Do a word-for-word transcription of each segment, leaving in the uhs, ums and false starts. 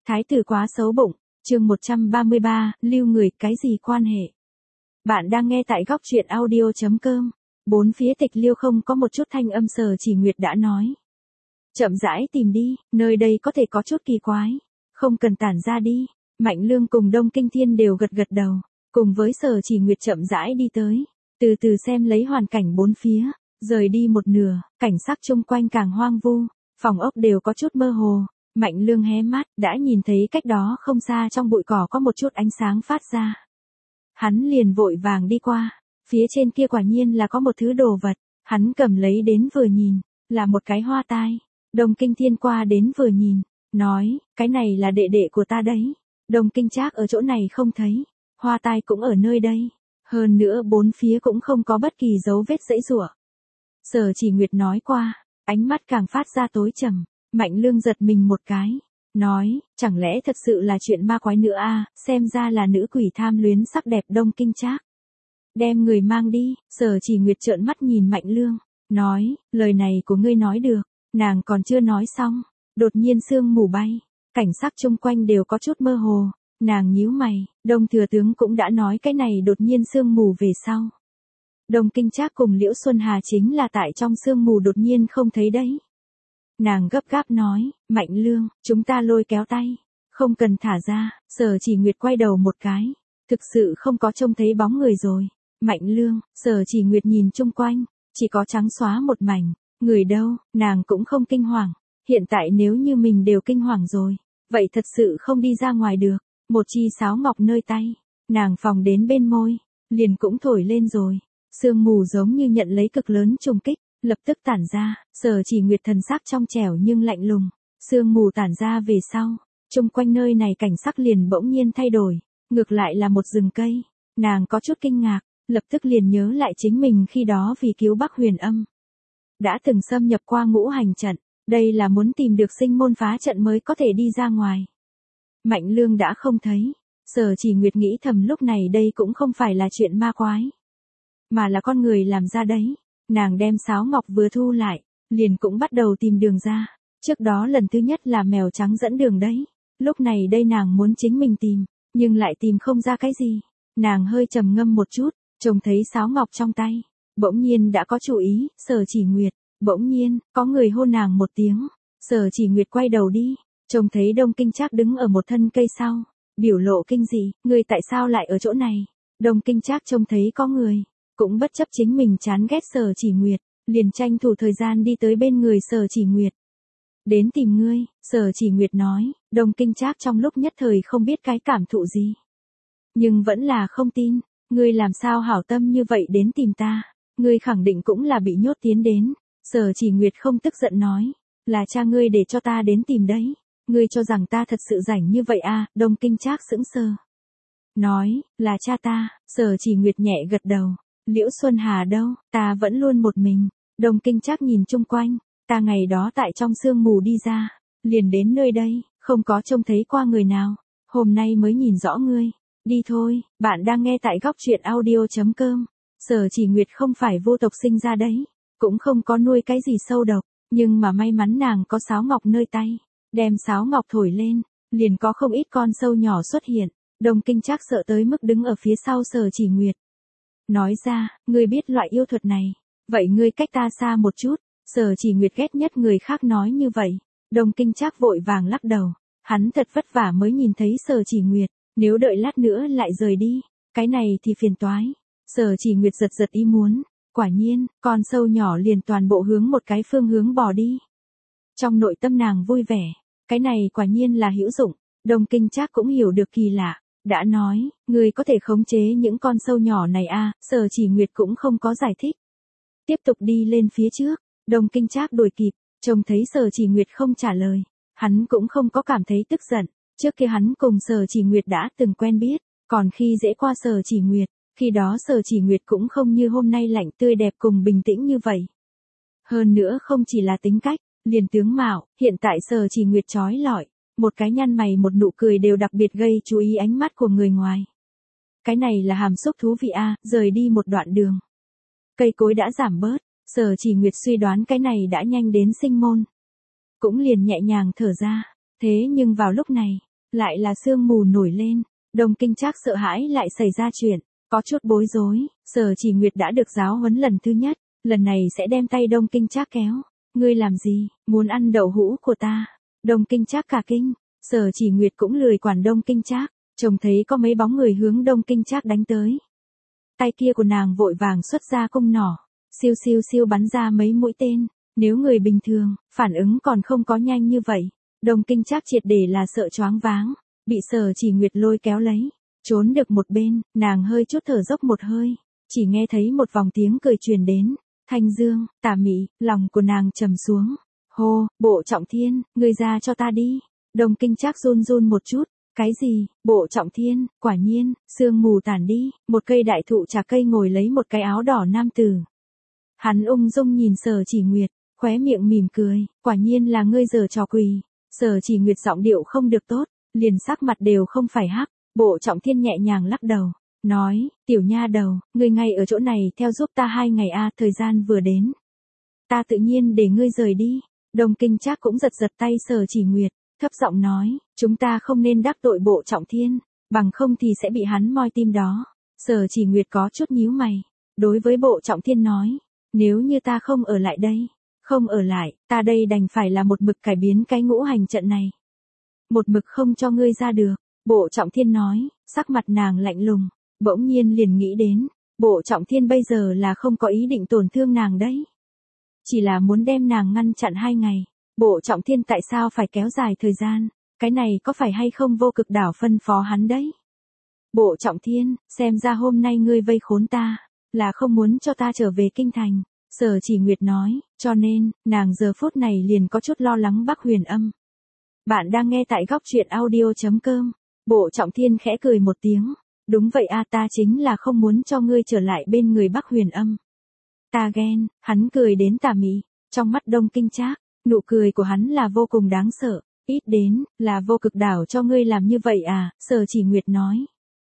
Thái tử quá xấu bụng, chương một trăm ba mươi ba, lưu người, cái gì quan hệ? Bạn đang nghe tại góc truyện audio chấm com. Bốn phía tịch liêu không có một chút thanh âm. Sở Chỉ Nguyệt đã nói. Chậm rãi tìm đi, nơi đây có thể có chút kỳ quái. Không cần tản ra đi. Mạnh Lương cùng Đông Kinh Thiên đều gật gật đầu. Cùng với Sở Chỉ Nguyệt chậm rãi đi tới. Từ từ xem lấy hoàn cảnh bốn phía. Rời đi một nửa, cảnh sắc chung quanh càng hoang vu. Phòng ốc đều có chút mơ hồ. Mạnh Lương hé mắt, đã nhìn thấy cách đó không xa trong bụi cỏ có một chút ánh sáng phát ra. Hắn liền vội vàng đi qua, phía trên kia quả nhiên là có một thứ đồ vật, hắn cầm lấy đến vừa nhìn, là một cái hoa tai. Đông Kinh Thiên qua đến vừa nhìn, nói, cái này là đệ đệ của ta đấy. Đông Kinh Trác ở chỗ này không thấy, hoa tai cũng ở nơi đây, hơn nữa bốn phía cũng không có bất kỳ dấu vết giãy giụa. Sở Chỉ Nguyệt nói qua, ánh mắt càng phát ra tối trầm. Mạnh Lương giật mình một cái, nói, chẳng lẽ thật sự là chuyện ma quái nữa à, xem ra là nữ quỷ tham luyến sắc đẹp Đông Kinh Trác. Đem người mang đi. Sở Chỉ Nguyệt trợn mắt nhìn Mạnh Lương, nói, lời này của ngươi nói được. Nàng còn chưa nói xong, đột nhiên sương mù bay, cảnh sắc chung quanh đều có chút mơ hồ. Nàng nhíu mày, Đông Thừa Tướng cũng đã nói cái này đột nhiên sương mù về sau. Đông Kinh Trác cùng Liễu Xuân Hà chính là tại trong sương mù đột nhiên không thấy đấy. Nàng gấp gáp nói, Mạnh Lương, chúng ta lôi kéo tay, không cần thả ra. Sở Chỉ Nguyệt quay đầu một cái, thực sự không có trông thấy bóng người rồi. Mạnh Lương, Sở Chỉ Nguyệt nhìn chung quanh, chỉ có trắng xóa một mảnh, người đâu, nàng cũng không kinh hoàng. Hiện tại nếu như mình đều kinh hoàng rồi, vậy thật sự không đi ra ngoài được. Một chi sáo ngọc nơi tay, nàng phòng đến bên môi, liền cũng thổi lên rồi. Sương mù giống như nhận lấy cực lớn trùng kích, lập tức tản ra. Sở Chỉ Nguyệt thần sắc trong trẻo nhưng lạnh lùng. Sương mù tản ra về sau, chung quanh nơi này cảnh sắc liền bỗng nhiên thay đổi, ngược lại là một rừng cây. Nàng có chút kinh ngạc, lập tức liền nhớ lại chính mình khi đó vì cứu Bắc Huyền Âm, đã từng xâm nhập qua ngũ hành trận, đây là muốn tìm được sinh môn phá trận mới có thể đi ra ngoài. Mạnh Lương đã không thấy. Sở Chỉ Nguyệt nghĩ thầm lúc này đây cũng không phải là chuyện ma quái, mà là con người làm ra đấy. Nàng đem sáo ngọc vừa thu lại, liền cũng bắt đầu tìm đường ra. Trước đó lần thứ nhất là mèo trắng dẫn đường đấy. Lúc này đây nàng muốn chính mình tìm, nhưng lại tìm không ra cái gì. Nàng hơi trầm ngâm một chút, trông thấy sáo ngọc trong tay, bỗng nhiên đã có chủ ý. Sở Chỉ Nguyệt, bỗng nhiên, có người hô nàng một tiếng. Sở Chỉ Nguyệt quay đầu đi, trông thấy Đông Kinh Trác đứng ở một thân cây sau, biểu lộ kinh dị, người tại sao lại ở chỗ này? Đông Kinh Trác trông thấy có người, cũng bất chấp chính mình chán ghét Sở Chỉ Nguyệt, liền tranh thủ thời gian đi tới bên người Sở Chỉ Nguyệt. Đến tìm ngươi. Sở Chỉ Nguyệt nói. Đông Kinh Trác trong lúc nhất thời không biết cái cảm thụ gì, nhưng vẫn là không tin. Ngươi làm sao hảo tâm như vậy đến tìm ta? Ngươi khẳng định cũng là bị nhốt tiến đến. Sở Chỉ Nguyệt không tức giận nói, là cha ngươi để cho ta đến tìm đấy. Ngươi cho rằng ta thật sự rảnh như vậy à? Đông Kinh Trác sững sờ, nói, là cha ta. Sở Chỉ Nguyệt nhẹ gật đầu. Liễu Xuân Hà đâu? Ta vẫn luôn một mình. Đông Kinh Trác nhìn chung quanh, ta ngày đó tại trong sương mù đi ra, liền đến nơi đây, không có trông thấy qua người nào, hôm nay mới nhìn rõ ngươi. Đi thôi. Bạn đang nghe tại góc truyện audio chấm com. Sở Chỉ Nguyệt không phải vô tộc sinh ra đấy, cũng không có nuôi cái gì sâu độc, nhưng mà may mắn nàng có sáo ngọc nơi tay, đem sáo ngọc thổi lên, liền có không ít con sâu nhỏ xuất hiện. Đông Kinh Trác sợ tới mức đứng ở phía sau Sở Chỉ Nguyệt, nói ra, ngươi biết loại yêu thuật này, vậy ngươi cách ta xa một chút. Sở Chỉ Nguyệt ghét nhất người khác nói như vậy. Đông Kinh Trác vội vàng lắc đầu, hắn thật vất vả mới nhìn thấy Sở Chỉ Nguyệt, nếu đợi lát nữa lại rời đi, cái này thì phiền toái. Sở Chỉ Nguyệt giật giật ý muốn, quả nhiên, con sâu nhỏ liền toàn bộ hướng một cái phương hướng bò đi. Trong nội tâm nàng vui vẻ, cái này quả nhiên là hữu dụng. Đông Kinh Trác cũng hiểu được kỳ lạ, đã nói, ngươi có thể khống chế những con sâu nhỏ này à? Sở Chỉ Nguyệt cũng không có giải thích, tiếp tục đi lên phía trước. Đông Kinh Trác đuổi kịp, trông thấy Sở Chỉ Nguyệt không trả lời, hắn cũng không có cảm thấy tức giận. Trước kia hắn cùng Sở Chỉ Nguyệt đã từng quen biết, còn khi dễ qua Sở Chỉ Nguyệt, khi đó Sở Chỉ Nguyệt cũng không như hôm nay lạnh tươi đẹp cùng bình tĩnh như vậy. Hơn nữa không chỉ là tính cách, liền tướng mạo, hiện tại Sở Chỉ Nguyệt chói lọi, một cái nhăn mày một nụ cười đều đặc biệt gây chú ý ánh mắt của người ngoài. Cái này là hàm xúc thú vị a. Rời đi một đoạn đường, cây cối đã giảm bớt, Sở Chỉ Nguyệt suy đoán cái này đã nhanh đến sinh môn, cũng liền nhẹ nhàng thở ra. Thế nhưng vào lúc này, lại là sương mù nổi lên, Đông Kinh Trác sợ hãi lại xảy ra chuyện, có chút bối rối, Sở Chỉ Nguyệt đã được giáo huấn lần thứ nhất, lần này sẽ đem tay Đông Kinh Trác kéo, ngươi làm gì, muốn ăn đậu hũ của ta, Đông Kinh Trác cả kinh, Sở Chỉ Nguyệt cũng lười quản Đông Kinh Trác, trông thấy có mấy bóng người hướng Đông Kinh Trác đánh tới. Tay kia của nàng vội vàng xuất ra cung nỏ, siêu siêu siêu bắn ra mấy mũi tên, nếu người bình thường, phản ứng còn không có nhanh như vậy, Đông Kinh Trác triệt để là sợ choáng váng, bị Sở Chỉ Nguyệt lôi kéo lấy, trốn được một bên, nàng hơi chút thở dốc một hơi, chỉ nghe thấy một vòng tiếng cười truyền đến, Thanh Dương, Tà Mị, lòng của nàng trầm xuống, hô, Bộ Trọng Thiên, ngươi ra cho ta đi, Đông Kinh Trác run run một chút, cái gì, Bộ Trọng Thiên, quả nhiên, sương mù tản đi, một cây đại thụ trà cây ngồi lấy một cái áo đỏ nam tử. Hắn ung dung nhìn Sở Chỉ Nguyệt, khóe miệng mỉm cười, quả nhiên là ngươi giở trò quỷ. Sở Chỉ Nguyệt giọng điệu không được tốt, liền sắc mặt đều không phải hắc, Bộ Trọng Thiên nhẹ nhàng lắc đầu, nói, tiểu nha đầu, ngươi ngay ở chỗ này theo giúp ta hai ngày a, thời gian vừa đến. Ta tự nhiên để ngươi rời đi, Đông Kinh Trác cũng giật giật tay Sở Chỉ Nguyệt, thấp giọng nói, chúng ta không nên đắc tội Bộ Trọng Thiên, bằng không thì sẽ bị hắn moi tim đó. Sở Chỉ Nguyệt có chút nhíu mày, đối với Bộ Trọng Thiên nói, nếu như ta không ở lại đây, không ở lại, ta đây đành phải là một mực cải biến cái ngũ hành trận này. Một mực không cho ngươi ra được, Bộ Trọng Thiên nói, sắc mặt nàng lạnh lùng, bỗng nhiên liền nghĩ đến, Bộ Trọng Thiên bây giờ là không có ý định tổn thương nàng đấy. Chỉ là muốn đem nàng ngăn chặn hai ngày, Bộ Trọng Thiên tại sao phải kéo dài thời gian, cái này có phải hay không Vô Cực Đảo phân phó hắn đấy. Bộ Trọng Thiên, xem ra hôm nay ngươi vây khốn ta, là không muốn cho ta trở về kinh thành. Sở Chỉ Nguyệt nói, cho nên, nàng giờ phút này liền có chút lo lắng Bắc Huyền Âm. Bạn đang nghe tại góc truyện audio chấm com. Bộ Trọng Thiên khẽ cười một tiếng. Đúng vậy a, ta chính là không muốn cho ngươi trở lại bên người Bắc Huyền Âm. Ta ghen, hắn cười đến tà mị, trong mắt Đông Kinh Trác, nụ cười của hắn là vô cùng đáng sợ, ít đến, là Vô Cực Đảo cho ngươi làm như vậy à, Sở Chỉ Nguyệt nói.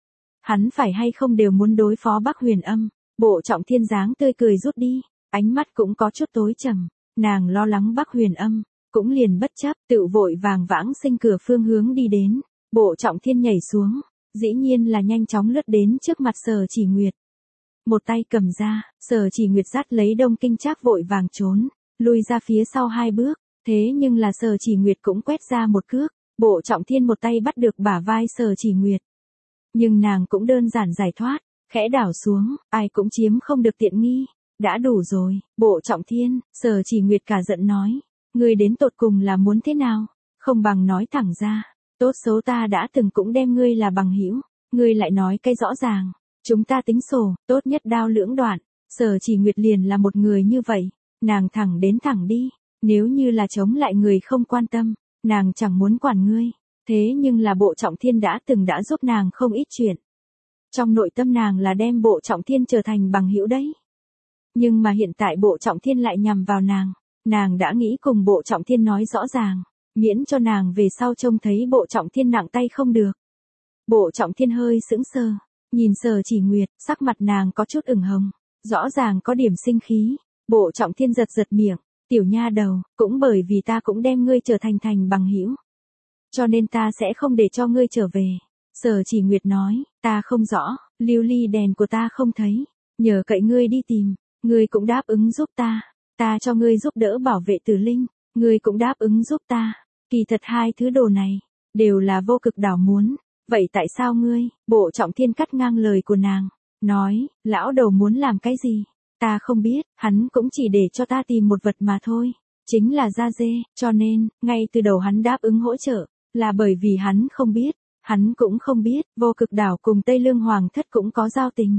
Hắn phải hay không đều muốn đối phó Bắc Huyền Âm, Bộ Trọng Thiên dáng tươi cười rút đi. Ánh mắt cũng có chút tối trầm, nàng lo lắng Bắc Huyền Âm, cũng liền bất chấp, tự vội vàng vãng sinh cửa phương hướng đi đến, Bộ Trọng Thiên nhảy xuống, dĩ nhiên là nhanh chóng lướt đến trước mặt Sở Chỉ Nguyệt. Một tay cầm ra, Sở Chỉ Nguyệt dắt lấy Đông Kinh Trác vội vàng trốn, lui ra phía sau hai bước, thế nhưng là Sở Chỉ Nguyệt cũng quét ra một cước, Bộ Trọng Thiên một tay bắt được bả vai Sở Chỉ Nguyệt. Nhưng nàng cũng đơn giản giải thoát, khẽ đảo xuống, ai cũng chiếm không được tiện nghi. Đã đủ rồi, Bộ Trọng Thiên, Sở Chỉ Nguyệt cả giận nói, ngươi đến tột cùng là muốn thế nào, không bằng nói thẳng ra, tốt xấu ta đã từng cũng đem ngươi là bằng hữu, ngươi lại nói cái rõ ràng, chúng ta tính sổ, tốt nhất đao lưỡng đoạn, Sở Chỉ Nguyệt liền là một người như vậy, nàng thẳng đến thẳng đi, nếu như là chống lại người không quan tâm, nàng chẳng muốn quản ngươi, thế nhưng là Bộ Trọng Thiên đã từng đã giúp nàng không ít chuyện. Trong nội tâm nàng là đem Bộ Trọng Thiên trở thành bằng hữu đấy. Nhưng mà hiện tại Bộ Trọng Thiên lại nhằm vào nàng, nàng đã nghĩ cùng Bộ Trọng Thiên nói rõ ràng, miễn cho nàng về sau trông thấy Bộ Trọng Thiên nặng tay không được. Bộ Trọng Thiên hơi sững sờ, nhìn Sở Chỉ Nguyệt, sắc mặt nàng có chút ửng hồng, rõ ràng có điểm sinh khí, Bộ Trọng Thiên giật giật miệng, tiểu nha đầu, cũng bởi vì ta cũng đem ngươi trở thành thành bằng hữu, cho nên ta sẽ không để cho ngươi trở về. Sở Chỉ Nguyệt nói, ta không rõ, lưu ly đèn của ta không thấy, nhờ cậy ngươi đi tìm. Ngươi cũng đáp ứng giúp ta, ta cho ngươi giúp đỡ bảo vệ Tử Linh, ngươi cũng đáp ứng giúp ta. Kỳ thật hai thứ đồ này, đều là Vô Cực Đảo muốn, vậy tại sao ngươi, Bộ Trọng Thiên cắt ngang lời của nàng, nói, lão đầu muốn làm cái gì, ta không biết, hắn cũng chỉ để cho ta tìm một vật mà thôi, chính là da dê, cho nên, ngay từ đầu hắn đáp ứng hỗ trợ, là bởi vì hắn không biết, hắn cũng không biết, Vô Cực Đảo cùng Tây Lương Hoàng thất cũng có giao tình.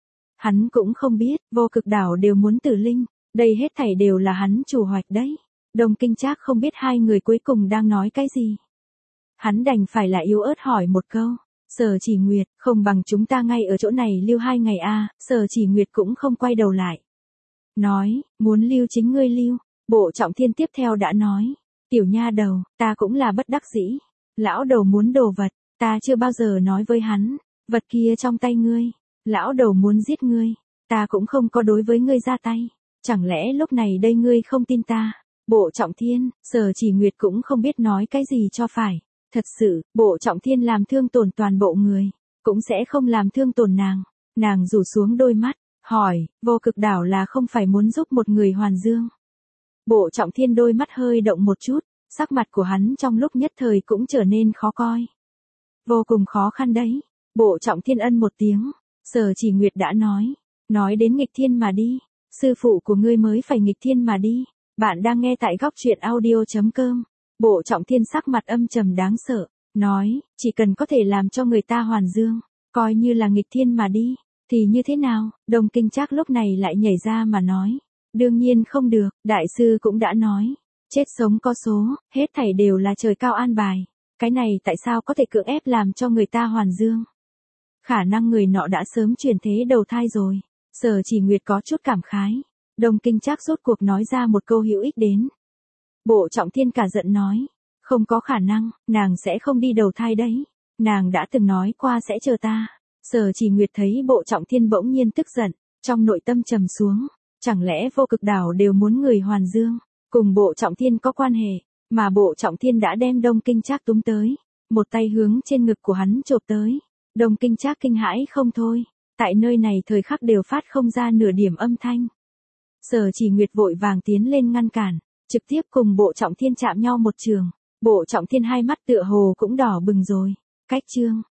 Hắn cũng không biết, Vô Cực Đảo đều muốn Tử Linh, đây hết thảy đều là hắn chủ hoạch đấy. Đông Kinh Trác không biết hai người cuối cùng đang nói cái gì. Hắn đành phải là yếu ớt hỏi một câu, Sở Chỉ Nguyệt, không bằng chúng ta ngay ở chỗ này lưu hai ngày a, à, Sở Chỉ Nguyệt cũng không quay đầu lại. Nói, muốn lưu chính ngươi lưu, Bộ Trọng Thiên tiếp theo đã nói, tiểu nha đầu, ta cũng là bất đắc dĩ, lão đầu muốn đồ vật, ta chưa bao giờ nói với hắn, vật kia trong tay ngươi. Lão đầu muốn giết ngươi, ta cũng không có đối với ngươi ra tay, chẳng lẽ lúc này đây ngươi không tin ta? Bộ Trọng Thiên, Sở Chỉ Nguyệt cũng không biết nói cái gì cho phải, Thật sự, Bộ Trọng Thiên làm thương tổn toàn bộ người, cũng sẽ không làm thương tổn nàng. Nàng rủ xuống đôi mắt, hỏi, Vô Cực Đảo là không phải muốn giúp một người hoàn dương. Bộ Trọng Thiên đôi mắt hơi động một chút, sắc mặt của hắn trong lúc nhất thời cũng trở nên khó coi. Vô cùng khó khăn đấy. Bộ Trọng Thiên ân một tiếng, Sở Chỉ Nguyệt đã nói, nói đến nghịch thiên mà đi, sư phụ của ngươi mới phải nghịch thiên mà đi. Bạn đang nghe tại góc truyện audio chấm com. Bộ Trọng Thiên sắc mặt âm trầm đáng sợ, nói, chỉ cần có thể làm cho người ta hoàn dương, coi như là nghịch thiên mà đi, thì như thế nào? Đông Kinh Trác lúc này lại nhảy ra mà nói, đương nhiên không được, đại sư cũng đã nói, chết sống có số, hết thảy đều là trời cao an bài, cái này tại sao có thể cưỡng ép làm cho người ta hoàn dương? Khả năng người nọ đã sớm chuyển thế đầu thai rồi. Sở Chỉ Nguyệt có chút cảm khái. Đông Kinh Trác rốt cuộc nói ra một câu hữu ích đến. Bộ Trọng Thiên cả giận nói, không có khả năng, nàng sẽ không đi đầu thai đấy. Nàng đã từng nói qua sẽ chờ ta. Sở Chỉ Nguyệt thấy Bộ Trọng Thiên bỗng nhiên tức giận, trong nội tâm trầm xuống, chẳng lẽ Vô Cực Đảo đều muốn người hoàn dương, cùng Bộ Trọng Thiên có quan hệ, mà Bộ Trọng Thiên đã đem Đông Kinh Trác túm tới, một tay hướng trên ngực của hắn chộp tới. Đông Kinh Trác kinh hãi không thôi, tại nơi này thời khắc đều phát không ra nửa điểm âm thanh. Sở Chỉ Nguyệt vội vàng tiến lên ngăn cản, trực tiếp cùng Bộ Trọng Thiên chạm nhau một trường. Bộ Trọng Thiên hai mắt tựa hồ cũng đỏ bừng rồi. Cách chương